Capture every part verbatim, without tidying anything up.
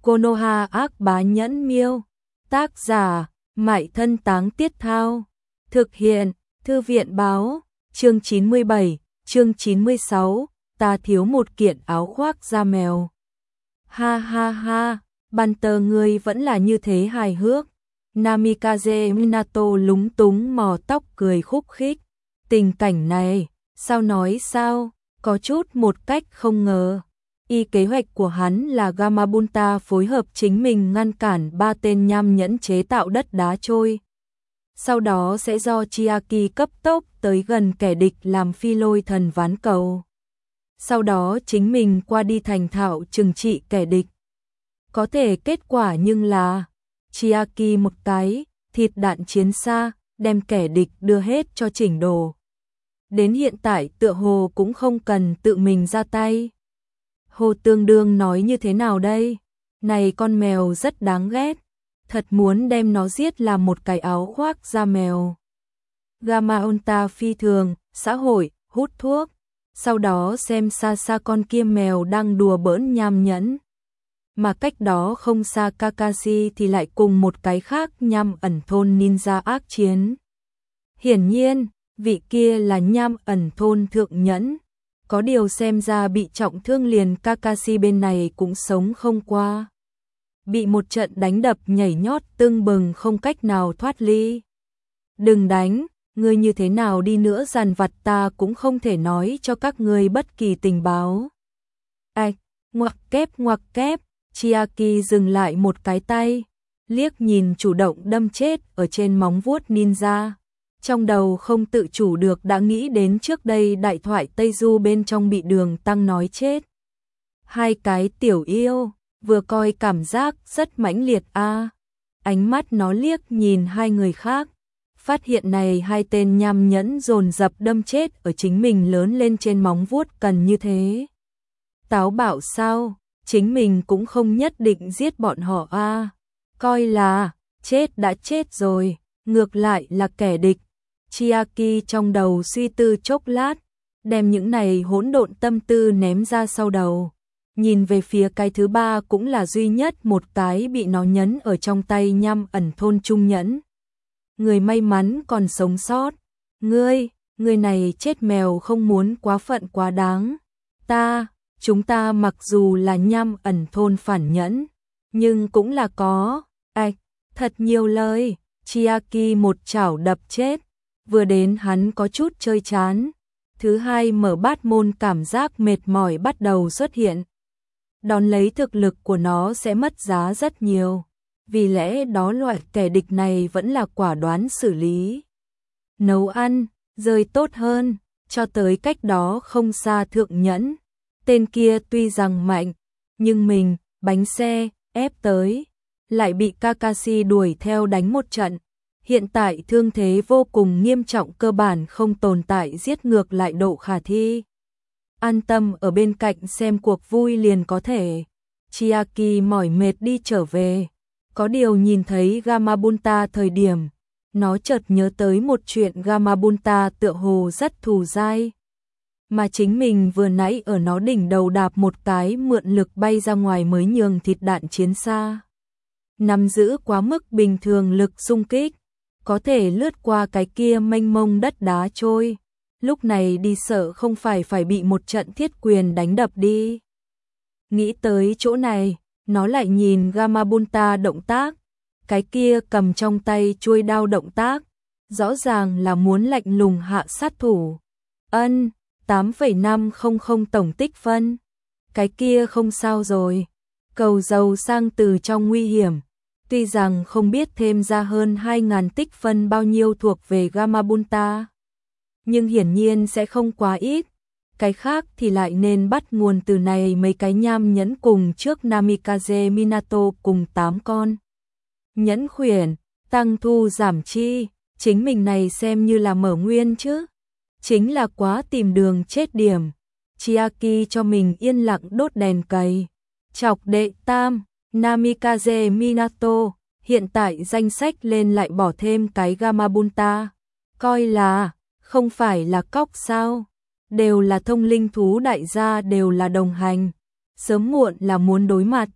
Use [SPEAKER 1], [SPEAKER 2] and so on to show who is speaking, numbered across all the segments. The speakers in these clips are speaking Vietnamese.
[SPEAKER 1] Konoha ác bá nhẫn miêu. Tác giả, Mại Thân Táng Tiết Thao. Thực hiện, Thư viện báo. Chương chín mươi bảy, chương chín mươi sáu, ta thiếu một kiện áo khoác da mèo. Ha ha ha, Banter ngươi vẫn là như thế hài hước. Namikaze Minato lúng túng mò tóc cười khúc khích. Tình cảnh này, sao nói sao, có chút một cách không ngờ. Y kế hoạch của hắn là Gamabunta phối hợp chính mình ngăn cản ba tên nham nhẫn chế tạo đất đá trôi. Sau đó sẽ do Chiaki cấp tốc tới gần kẻ địch làm phi lôi thần ván cầu. Sau đó chính mình qua đi thành thạo trừng trị kẻ địch. Có thể kết quả nhưng là Chiaki một cái, thịt đạn chiến xa, đem kẻ địch đưa hết cho chỉnh đồ. Đến hiện tại tựa hồ cũng không cần tự mình ra tay. Hồ Tương Đương nói như thế nào đây? Này con mèo rất đáng ghét. Thật muốn đem nó giết làm một cái áo khoác da mèo. Gamaonta phi thường, xã hội, hút thuốc. Sau đó xem xa xa con kia mèo đang đùa bỡn nham nhẫn. Mà cách đó không xa Kakashi thì lại cùng một cái khác nham ẩn thôn ninja ác chiến. Hiển nhiên, vị kia là nham ẩn thôn thượng nhẫn. Có điều xem ra bị trọng thương liền Kakashi bên này cũng sống không qua. Bị một trận đánh đập nhảy nhót tưng bừng không cách nào thoát ly. Đừng đánh, ngươi như thế nào đi nữa dằn vặt ta cũng không thể nói cho các ngươi bất kỳ tình báo. Ảch, ngoặc kép ngoặc kép, Chiaki dừng lại một cái tay, liếc nhìn chủ động đâm chết ở trên móng vuốt ninja. Trong đầu không tự chủ được đã nghĩ đến trước đây đại thoại Tây Du bên trong bị Đường Tăng nói chết. Hai cái tiểu yêu, vừa coi cảm giác rất mãnh liệt a. À. Ánh mắt nó liếc nhìn hai người khác, phát hiện này hai tên nham nhẫn dồn dập đâm chết ở chính mình lớn lên trên móng vuốt cần như thế. Táo bạo sao, chính mình cũng không nhất định giết bọn họ a. À. Coi là, chết đã chết rồi, ngược lại là kẻ địch. Chiaki trong đầu suy tư chốc lát, đem những này hỗn độn tâm tư ném ra sau đầu. Nhìn về phía cái thứ ba cũng là duy nhất một cái bị nó nhấn ở trong tay nham ẩn thôn trung nhẫn. Người may mắn còn sống sót. Ngươi, người này chết mèo không muốn quá phận quá đáng. Ta, chúng ta mặc dù là nham ẩn thôn phản nhẫn, nhưng cũng là có, ạch, thật nhiều lời. Chiaki một chảo đập chết. Vừa đến hắn có chút chơi chán. Thứ hai mở bát môn cảm giác mệt mỏi bắt đầu xuất hiện. Đón lấy thực lực của nó sẽ mất giá rất nhiều. Vì lẽ đó loại kẻ địch này vẫn là quả đoán xử lý. Nấu ăn, rơi tốt hơn, cho tới cách đó không xa thượng nhẫn. Tên kia tuy rằng mạnh, nhưng mình, bánh xe, ép tới. Lại bị Kakashi đuổi theo đánh một trận. Hiện tại thương thế vô cùng nghiêm trọng cơ bản không tồn tại giết ngược lại độ khả thi. An tâm ở bên cạnh xem cuộc vui liền có thể. Chiaki mỏi mệt đi trở về. Có điều nhìn thấy Gamabunta thời điểm, nó chợt nhớ tới một chuyện Gamabunta tựa hồ rất thù dai. Mà chính mình vừa nãy ở nó đỉnh đầu đạp một cái mượn lực bay ra ngoài mới nhường thịt đạn chiến xa. Nắm giữ quá mức bình thường lực xung kích. Có thể lướt qua cái kia mênh mông đất đá trôi. Lúc này đi sợ không phải phải bị một trận thiết quyền đánh đập đi. Nghĩ tới chỗ này, nó lại nhìn Gamabunta động tác. Cái kia cầm trong tay chuôi đao động tác. Rõ ràng là muốn lạnh lùng hạ sát thủ. Ân, tám phẩy năm không không tổng tích phân. Cái kia không sao rồi. Cầu giàu sang từ trong nguy hiểm. Tuy rằng không biết thêm ra hơn hai nghìn tích phân bao nhiêu thuộc về Gamabunta, nhưng hiển nhiên sẽ không quá ít. Cái khác thì lại nên bắt nguồn từ này mấy cái nham nhẫn cùng trước Namikaze Minato cùng tám con. Nhẫn khuyển, tăng thu giảm chi, chính mình này xem như là mở nguyên chứ. Chính là quá tìm đường chết điểm. Chiaki cho mình yên lặng đốt đèn cầy. Chọc đệ tam. Namikaze Minato, hiện tại danh sách lên lại bỏ thêm cái Gamabunta. Coi là, không phải là cóc sao, đều là thông linh thú đại gia đều là đồng hành. Sớm muộn là muốn đối mặt,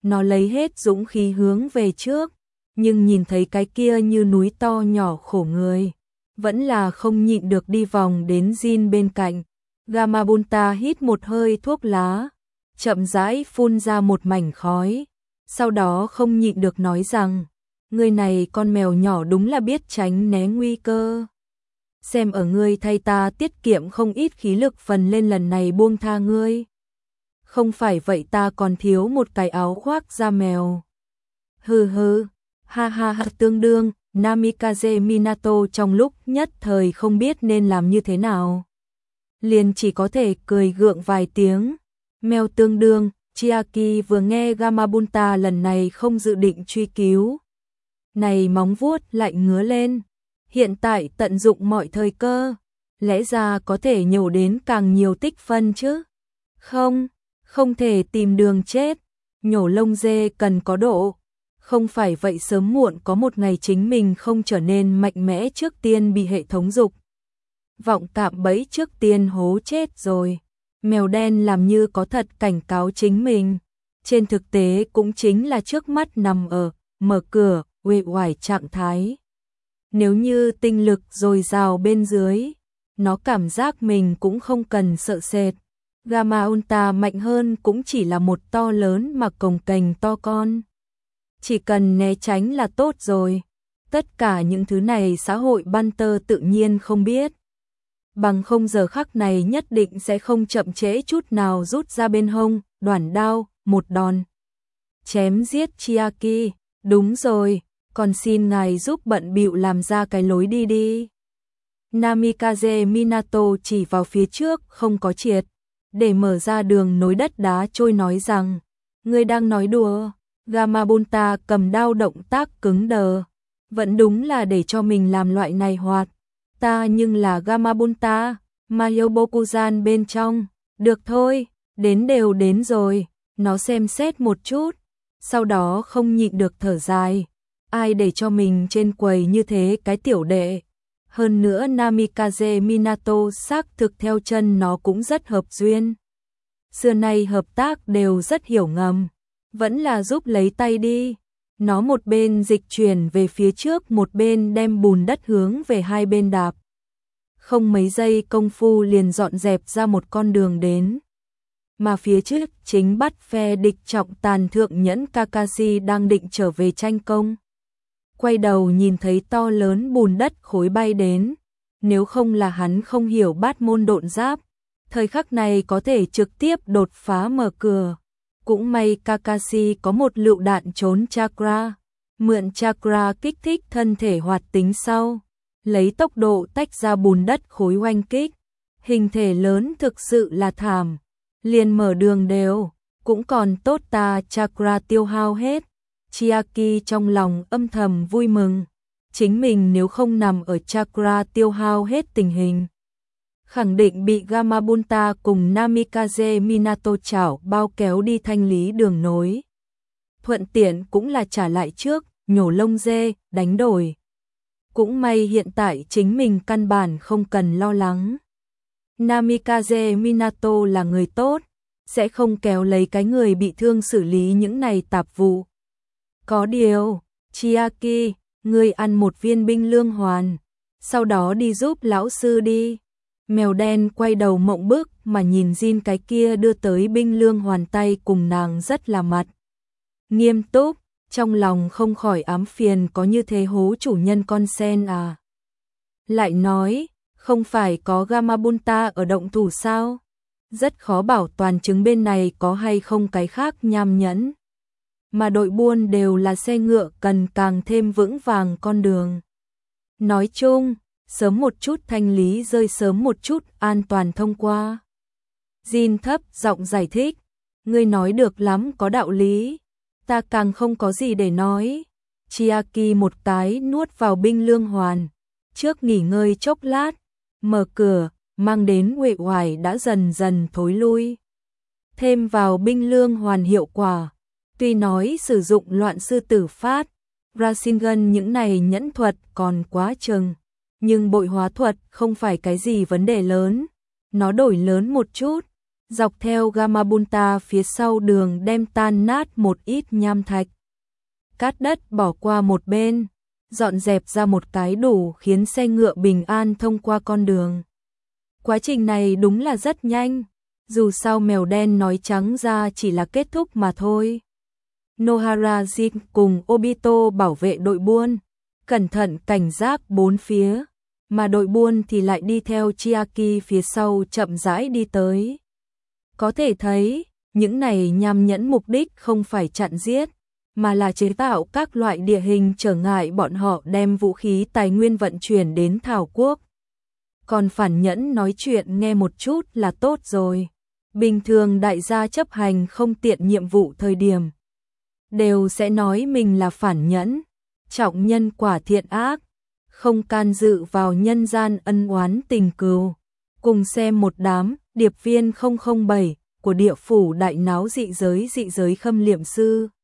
[SPEAKER 1] Nó lấy hết dũng khí hướng về trước, nhưng nhìn thấy cái kia như núi to nhỏ khổ người, vẫn là không nhịn được đi vòng đến Jin bên cạnh. Gamabunta hít một hơi thuốc lá, chậm rãi phun ra một mảnh khói, sau đó không nhịn được nói rằng, người này con mèo nhỏ đúng là biết tránh né nguy cơ. Xem ở ngươi thay ta tiết kiệm không ít khí lực, phần lên lần này buông tha ngươi. Không phải vậy ta còn thiếu một cái áo khoác da mèo. Hừ hừ, ha ha ha, tương đương. Namikaze Minato trong lúc nhất thời không biết nên làm như thế nào, liền chỉ có thể cười gượng vài tiếng. Mèo tương đương. Chiaki vừa nghe Gamabunta lần này không dự định truy cứu, này móng vuốt lại ngứa lên. Hiện tại tận dụng mọi thời cơ, lẽ ra có thể nhổ đến càng nhiều tích phân chứ. Không, không thể tìm đường chết, nhổ lông dê cần có độ. Không phải vậy sớm muộn có một ngày chính mình không trở nên mạnh mẽ trước tiên bị hệ thống dục vọng cạm bẫy trước tiên hố chết rồi. Mèo đen làm như có thật cảnh cáo chính mình, trên thực tế cũng chính là trước mắt nằm ở mở cửa uể oải trạng thái. Nếu như tinh lực dồi dào bên dưới, nó cảm giác mình cũng không cần sợ sệt. Gamabunta mạnh hơn cũng chỉ là một to lớn mà cồng kềnh to con. Chỉ cần né tránh là tốt rồi. Tất cả những thứ này xã hội Banter tự nhiên không biết. Bằng không giờ khắc này nhất định sẽ không chậm trễ chút nào rút ra bên hông, đoản đao, một đòn. Chém giết Chiaki, đúng rồi, còn xin ngài giúp bận bịu làm ra cái lối đi đi. Namikaze Minato chỉ vào phía trước không có triệt, để mở ra đường nối đất đá trôi nói rằng, ngươi đang nói đùa. Gamabunta cầm đao động tác cứng đờ, vẫn đúng là để cho mình làm loại này hoạt. Ta nhưng là Gamabunta, Mayobokuzan bên trong, được thôi, đến đều đến rồi. Nó xem xét một chút, sau đó không nhịn được thở dài. Ai để cho mình trên quầy như thế cái tiểu đệ. Hơn nữa Namikaze Minato xác thực theo chân nó cũng rất hợp duyên. Xưa nay hợp tác đều rất hiểu ngầm. Vẫn là giúp lấy tay đi. Nó một bên dịch chuyển về phía trước, một bên đem bùn đất hướng về hai bên đạp. Không mấy giây công phu liền dọn dẹp ra một con đường đến. Mà phía trước chính bắt phe địch trọng tàn thượng nhẫn Kakashi đang định trở về tranh công. Quay đầu nhìn thấy to lớn bùn đất khối bay đến. Nếu không là hắn không hiểu bát môn độn giáp, thời khắc này có thể trực tiếp đột phá mở cửa. Cũng may Kakashi có một lựu đạn trốn chakra, mượn chakra kích thích thân thể hoạt tính sau, lấy tốc độ tách ra bùn đất khối oanh kích. Hình thể lớn thực sự là thảm, liền mở đường đều, cũng còn tốt ta chakra tiêu hao hết. Chiaki trong lòng âm thầm vui mừng, chính mình nếu không nằm ở chakra tiêu hao hết tình hình, khẳng định bị Gamabunta cùng Namikaze Minato chảo bao kéo đi thanh lý đường nối. Thuận tiện cũng là trả lại trước, nhổ lông dê, đánh đổi. Cũng may hiện tại chính mình căn bản không cần lo lắng. Namikaze Minato là người tốt, sẽ không kéo lấy cái người bị thương xử lý những này tạp vụ. Có điều, Chiaki, ngươi ăn một viên binh lương hoàn, sau đó đi giúp lão sư đi. Mèo đen quay đầu mộng bức mà nhìn Jin cái kia đưa tới binh lương hoàn tay cùng nàng rất là mặt nghiêm túc, trong lòng không khỏi ám phiền, có như thế hố chủ nhân con sen à. Lại nói, không phải có Gamabunta ở động thủ sao? Rất khó bảo toàn chứng bên này có hay không cái khác nham nhẫn. Mà đội buôn đều là xe ngựa, cần càng thêm vững vàng con đường. Nói chung, sớm một chút thanh lý rơi, sớm một chút an toàn thông qua. Jin thấp giọng giải thích, ngươi nói được lắm, có đạo lý, ta càng không có gì để nói. Chiaki một cái nuốt vào binh lương hoàn, trước nghỉ ngơi chốc lát, mở cửa, mang đến uể oải đã dần dần thối lui. Thêm vào binh lương hoàn hiệu quả, tuy nói sử dụng loạn sư tử phát, Rasengan những này nhẫn thuật còn quá chừng, nhưng bội hóa thuật không phải cái gì vấn đề lớn, nó đổi lớn một chút, dọc theo Gamabunta phía sau đường đem tan nát một ít nham thạch. Cát đất bỏ qua một bên, dọn dẹp ra một cái đủ khiến xe ngựa bình an thông qua con đường. Quá trình này đúng là rất nhanh, dù sao mèo đen nói trắng ra chỉ là kết thúc mà thôi. Nohara Jin cùng Obito bảo vệ đội buôn, cẩn thận cảnh giác bốn phía, mà đội buôn thì lại đi theo Chiaki phía sau chậm rãi đi tới. Có thể thấy, những này nham nhẫn mục đích không phải chặn giết, mà là chế tạo các loại địa hình trở ngại bọn họ đem vũ khí tài nguyên vận chuyển đến Thảo Quốc. Còn phản nhẫn nói chuyện nghe một chút là tốt rồi. Bình thường đại gia chấp hành không tiện nhiệm vụ thời điểm, đều sẽ nói mình là phản nhẫn, trọng nhân quả thiện ác, không can dự vào nhân gian ân oán tình cừu. Cùng xem một đám điệp viên không không bảy của địa phủ đại náo dị giới dị giới khâm liệm sư.